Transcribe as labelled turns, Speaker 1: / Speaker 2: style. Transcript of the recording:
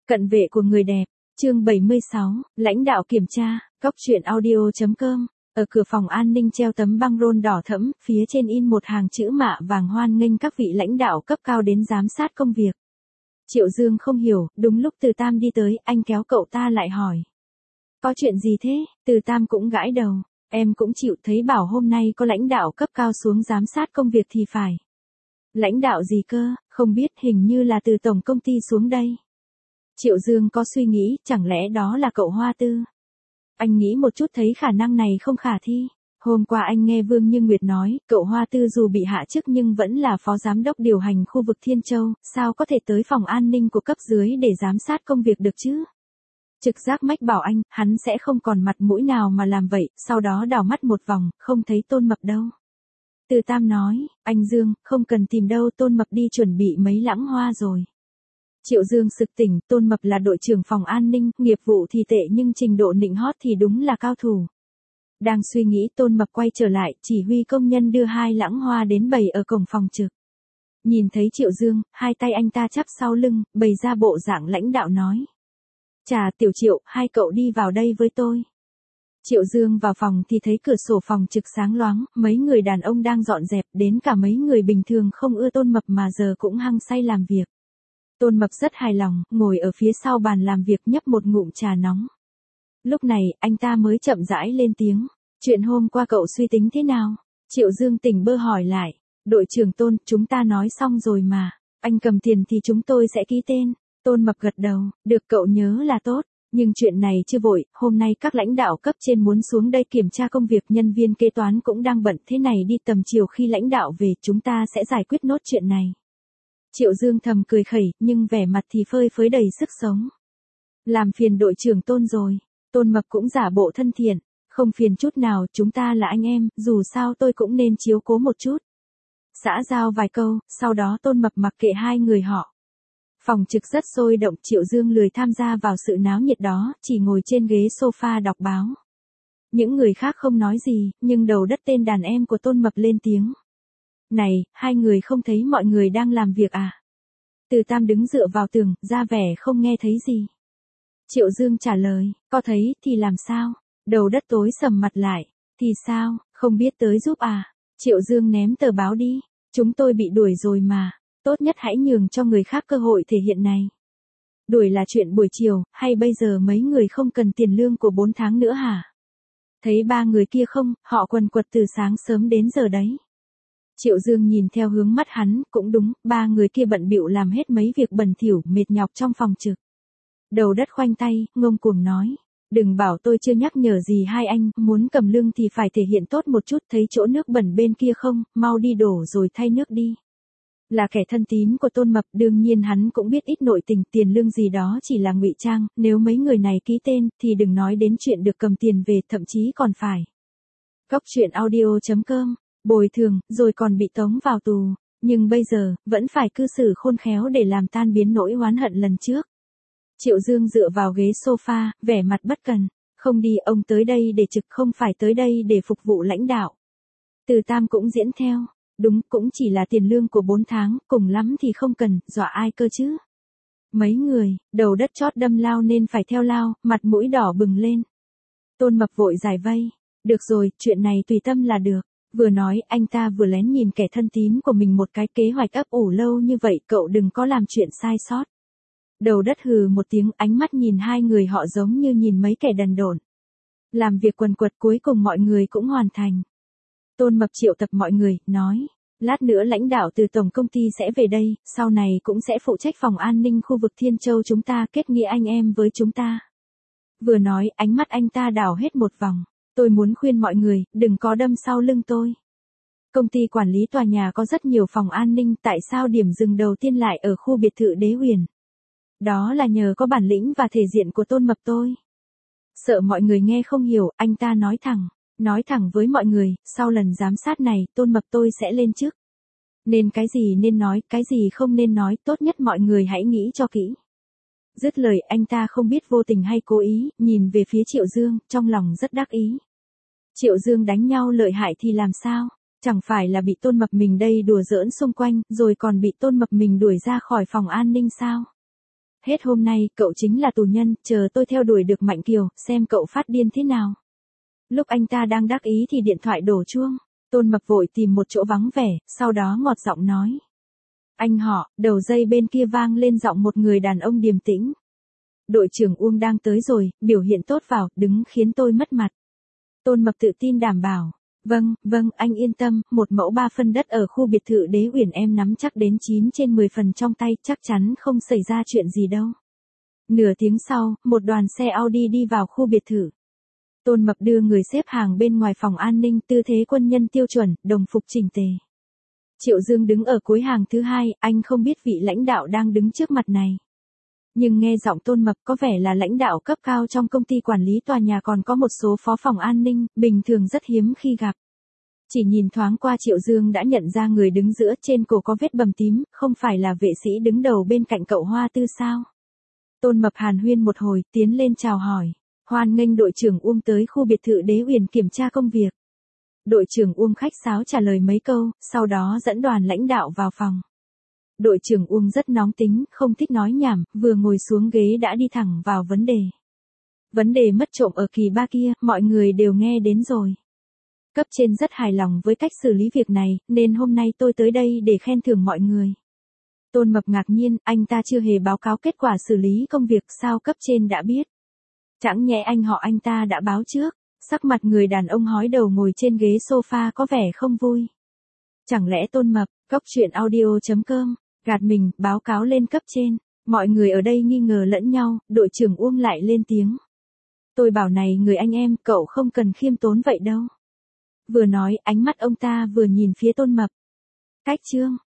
Speaker 1: Cận vệ của người đẹp, chương 76, lãnh đạo kiểm tra, góc truyện audio.com. Ở cửa phòng an ninh treo tấm băng rôn đỏ thẫm, phía trên in một hàng chữ mạ vàng hoan nghênh các vị lãnh đạo cấp cao đến giám sát công việc. Triệu Dương không hiểu, đúng lúc Từ Tam đi tới, anh kéo cậu ta lại hỏi. Có chuyện gì thế? Từ Tam cũng gãi đầu, em cũng chịu, thấy bảo hôm nay có lãnh đạo cấp cao xuống giám sát công việc thì phải. Lãnh đạo gì cơ, không biết, hình như là từ tổng công ty xuống đây. Triệu Dương có suy nghĩ, chẳng lẽ đó là cậu Hoa Tư? Anh nghĩ một chút thấy khả năng này không khả thi. Hôm qua anh nghe Vương Như Nguyệt nói, cậu Hoa Tư dù bị hạ chức nhưng vẫn là phó giám đốc điều hành khu vực Thiên Châu, sao có thể tới phòng an ninh của cấp dưới để giám sát công việc được chứ? Trực giác mách bảo anh, hắn sẽ không còn mặt mũi nào mà làm vậy, sau đó đảo mắt một vòng, không thấy Tôn Mập đâu. Từ Tam nói, anh Dương, không cần tìm đâu, Tôn Mập đi chuẩn bị mấy lẵng hoa rồi. Triệu Dương sực tỉnh, Tôn Mập là đội trưởng phòng an ninh, nghiệp vụ thì tệ nhưng trình độ nịnh hót thì đúng là cao thủ. Đang suy nghĩ, Tôn Mập quay trở lại, chỉ huy công nhân đưa 2 lẵng hoa đến bày ở cổng phòng trực. Nhìn thấy Triệu Dương, hai tay anh ta chắp sau lưng, bày ra bộ dạng lãnh đạo nói. Chà, Tiểu Triệu, hai cậu đi vào đây với tôi. Triệu Dương vào phòng thì thấy cửa sổ phòng trực sáng loáng, mấy người đàn ông đang dọn dẹp, đến cả mấy người bình thường không ưa Tôn Mập mà giờ cũng hăng say làm việc. Tôn Mập rất hài lòng, ngồi ở phía sau bàn làm việc nhấp một ngụm trà nóng. Lúc này, anh ta mới chậm rãi lên tiếng. Chuyện hôm qua cậu suy tính thế nào? Triệu Dương tỉnh bơ hỏi lại. Đội trưởng Tôn, chúng ta nói xong rồi mà. Anh cầm tiền thì chúng tôi sẽ ký tên. Tôn Mập gật đầu, được cậu nhớ là tốt. Nhưng chuyện này chưa vội, hôm nay các lãnh đạo cấp trên muốn xuống đây kiểm tra công việc, nhân viên kế toán cũng đang bận, thế này đi tầm chiều khi lãnh đạo về chúng ta sẽ giải quyết nốt chuyện này. Triệu Dương thầm cười khẩy, nhưng vẻ mặt thì phơi phới đầy sức sống. Làm phiền đội trưởng Tôn rồi. Tôn Mập cũng giả bộ thân thiện. Không phiền chút nào, chúng ta là anh em, dù sao tôi cũng nên chiếu cố một chút. Xã giao vài câu, sau đó Tôn Mập mặc kệ hai người họ. Phòng trực rất sôi động, Triệu Dương lười tham gia vào sự náo nhiệt đó, chỉ ngồi trên ghế sofa đọc báo. Những người khác không nói gì, nhưng đầu đất tên đàn em của Tôn Mập lên tiếng. Này, hai người không thấy mọi người đang làm việc à? Từ Tam đứng dựa vào tường, ra vẻ không nghe thấy gì. Triệu Dương trả lời, có thấy thì làm sao? Đầu đất tối sầm mặt lại, thì sao, không biết tới giúp à? Triệu Dương ném tờ báo đi, chúng tôi bị đuổi rồi mà, tốt nhất hãy nhường cho người khác cơ hội thể hiện này. Đuổi là chuyện buổi chiều, hay bây giờ mấy người không cần tiền lương của 4 tháng nữa hả? Thấy ba người kia không, họ quần quật từ sáng sớm đến giờ đấy. Triệu Dương nhìn theo hướng mắt hắn, cũng đúng, ba người kia bận bịu làm hết mấy việc bẩn thỉu, mệt nhọc trong phòng trực. Đầu đất khoanh tay, ngông cuồng nói. Đừng bảo tôi chưa nhắc nhở gì hai anh, muốn cầm lương thì phải thể hiện tốt một chút, thấy chỗ nước bẩn bên kia không, mau đi đổ rồi thay nước đi. Là kẻ thân tín của Tôn Mập, đương nhiên hắn cũng biết ít nội tình, tiền lương gì đó chỉ là ngụy trang, nếu mấy người này ký tên, thì đừng nói đến chuyện được cầm tiền về, thậm chí còn phải. Góc truyện audio.com, bồi thường, rồi còn bị tống vào tù, nhưng bây giờ, vẫn phải cư xử khôn khéo để làm tan biến nỗi oán hận lần trước. Triệu Dương dựa vào ghế sofa, vẻ mặt bất cần. Không đi, ông tới đây để trực, không phải tới đây để phục vụ lãnh đạo. Từ Tam cũng diễn theo. Đúng, cũng chỉ là tiền lương của 4 tháng, cùng lắm thì không cần, dọa ai cơ chứ. Mấy người, đầu đất chót đâm lao nên phải theo lao, mặt mũi đỏ bừng lên. Tôn Mập vội giải vây. Được rồi, chuyện này tùy tâm là được. Vừa nói, anh ta vừa lén nhìn kẻ thân tín của mình một cái, kế hoạch ấp ủ lâu như vậy, cậu đừng có làm chuyện sai sót. Đầu đất hừ một tiếng, ánh mắt nhìn hai người họ giống như nhìn mấy kẻ đần độn. Làm việc quần quật, cuối cùng mọi người cũng hoàn thành. Tôn Mập triệu tập mọi người, nói. Lát nữa lãnh đạo từ tổng công ty sẽ về đây, sau này cũng sẽ phụ trách phòng an ninh khu vực Thiên Châu chúng ta, kết nghĩa anh em với chúng ta. Vừa nói, ánh mắt anh ta đảo hết một vòng. Tôi muốn khuyên mọi người, đừng có đâm sau lưng tôi. Công ty quản lý tòa nhà có rất nhiều phòng an ninh, tại sao điểm dừng đầu tiên lại ở khu biệt thự Đế Huyền? Đó là nhờ có bản lĩnh và thể diện của Tôn Mập tôi. Sợ mọi người nghe không hiểu, anh ta nói thẳng với mọi người, sau lần giám sát này, Tôn Mập tôi sẽ lên chức. Nên cái gì nên nói, cái gì không nên nói, tốt nhất mọi người hãy nghĩ cho kỹ. Dứt lời, anh ta không biết vô tình hay cố ý, nhìn về phía Triệu Dương, trong lòng rất đắc ý. Triệu Dương đánh nhau lợi hại thì làm sao? Chẳng phải là bị Tôn Mập mình đây đùa giỡn xung quanh, rồi còn bị Tôn Mập mình đuổi ra khỏi phòng an ninh sao? Hết hôm nay, cậu chính là tù nhân, chờ tôi theo đuổi được Mạnh Kiều, xem cậu phát điên thế nào. Lúc anh ta đang đắc ý thì điện thoại đổ chuông. Tôn Mập vội tìm một chỗ vắng vẻ, sau đó ngọt giọng nói. Anh họ, đầu dây bên kia vang lên giọng một người đàn ông điềm tĩnh. Đội trưởng Uông đang tới rồi, biểu hiện tốt vào, đứng khiến tôi mất mặt. Tôn Mập tự tin đảm bảo. Vâng, anh yên tâm, 1 mẫu 3 phân đất ở khu biệt thự Đế Uyển em nắm chắc đến 9 trên 10 phần trong tay, chắc chắn không xảy ra chuyện gì đâu. Nửa tiếng sau, một đoàn xe Audi đi vào khu biệt thự. Tôn Mập đưa người xếp hàng bên ngoài phòng an ninh, tư thế quân nhân tiêu chuẩn, đồng phục chỉnh tề. Triệu Dương đứng ở cuối hàng thứ 2, anh không biết vị lãnh đạo đang đứng trước mặt này. Nhưng nghe giọng Tôn Mập có vẻ là lãnh đạo cấp cao trong công ty quản lý tòa nhà, còn có một số phó phòng an ninh, bình thường rất hiếm khi gặp. Chỉ nhìn thoáng qua Triệu Dương đã nhận ra người đứng giữa, trên cổ có vết bầm tím, không phải là vệ sĩ đứng đầu bên cạnh cậu Hoa Tư sao? Tôn Mập hàn huyên một hồi, tiến lên chào hỏi. Hoan nghênh đội trưởng Uông tới khu biệt thự Đế Uyển kiểm tra công việc. Đội trưởng Uông khách sáo trả lời mấy câu, sau đó dẫn đoàn lãnh đạo vào phòng. Đội trưởng Uông rất nóng tính, không thích nói nhảm, vừa ngồi xuống ghế đã đi thẳng vào vấn đề. Vấn đề mất trộm ở Kỳ Ba kia, mọi người đều nghe đến rồi. Cấp trên rất hài lòng với cách xử lý việc này, nên hôm nay tôi tới đây để khen thưởng mọi người. Tôn Mập ngạc nhiên, anh ta chưa hề báo cáo kết quả xử lý công việc, sao cấp trên đã biết? Chẳng nhẽ anh họ anh ta đã báo trước? Sắc mặt người đàn ông hói đầu ngồi trên ghế sofa có vẻ không vui. Chẳng lẽ Tôn Mập, coctruyện.audio.com, gạt mình, báo cáo lên cấp trên? Mọi người ở đây nghi ngờ lẫn nhau, đội trưởng Uông lại lên tiếng. Tôi bảo này người anh em, cậu không cần khiêm tốn vậy đâu. Vừa nói, ánh mắt ông ta vừa nhìn phía Tôn Mập. Cách chương